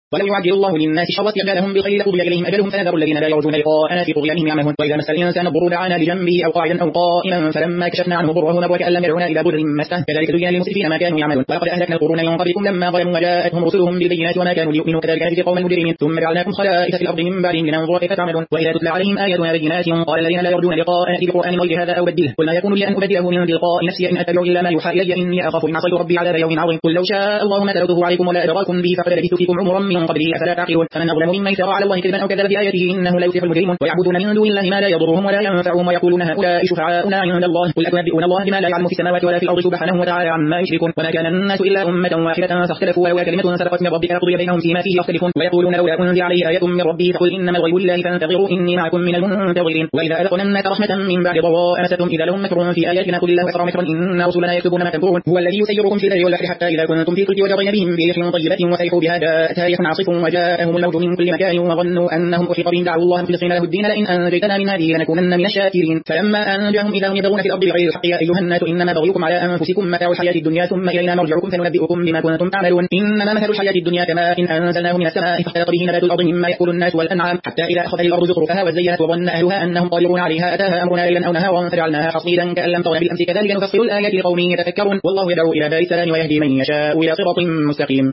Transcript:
ولو يعجل الله للناس شر استعجالهم بالخير لقضي إليهم أجلهم فنذر الذين لا يرجون لقاءنا في طغيانهم يعمهون وإذا مس الإنسان الضر دعانا لجنبه أو قاعدا أو قائما فلما كشفنا عنه ضره نبوة كأن لم يدعونا إلى ضر مسه كذلك زين للمسرفين ما كانوا يعملون ولقد أهلكنا القرون من قبلكم لما ظلموا وجاءتهم رسلهم بالبينات وما كانوا ليؤمنوا كذلك نجزي القوم المجرمين ثم جعلناكم خلائف في الأرض من بعدهم لننظر كيف تعملون وإذا تتلى عليهم آياتنا بينات قال الذين لا يرجون لقاءنا ائت بقرآن غير هذا أو بدله قل ما يكون لي أن أبدله من تلقاء نفسي إن أتبع إلا ما يوحى إلي إني أخاف إن عصيت ربي عذاب يوم عظيم قل لو شاء الله ما تلوته عليكم ولا أدراكم به فقد لبثت فيكم عمرا من قبله أفلا تعقلون فمن أظلم ممن افترى على الله كذبا أو كذب بآياته إنه لا يفلح المجرمون ويعبدون من دون الله ما لا يضرهم ولا ينفعهم ويقولون هؤلاء شفعاؤنا عند الله قل أتنبئون الله بما لا يعلم في السماوات ولا في الأرض سبحانه وتعالى عما يشركون وما كان الناس إلا أمة واحدة فاختلفوا ولولا كلمة سبقت من ربك لقضي بينهم فيما فيه يختلفون ويقولون لولا أنزل عليه آية من ربه فقل إنما الغيب لله فانتظروا إني معكم من المنتظرين وإذا أذقنا الناس رحمة من بعد ضراء مستهم إذا لهم مكر في آياتنا قل الله أسرع مكرا إن رسلنا يكتبون ما تمكرون هو الذي يسيركم في البر والبحر حتى إذا كنتم في الفلك وجرين بهم بريح طيبة وفرحوا بها جاءتها ريح عاصف وجاءهم الموج من كل مكان وظنوا أنهم أحيط بهم دعوا الله مخلصين له الدين لئن أنجيتنا من هذه لنكونن من الشاكرين فلما أنجاهم إذا هم يبغون في الأرض بغير الحق يا أيها الناس إنما بغيكم على أنفسكم متاع الحياة الدنيا ثم إلينا مرجعكم فننبئكم بما كنتم تعملون إنما مثل الحياة الدنيا كماء إن أنزلناه من السماء فاختلط به نبات الأرض مما يأكل الناس والأنعام حتى إذا أخذت الأرض زخرفها وزينت وظن أهلها أنهم قادرون عليها أتاها أمرنا ليلا أو نهارا فجعلناها حصيدا كأن لم تغن بالأمس كذلك نفصل الآيات لقوم يتفكرون والله يدعو إلى دار السلام ويهدي من يشاء إلى صراط مستقيم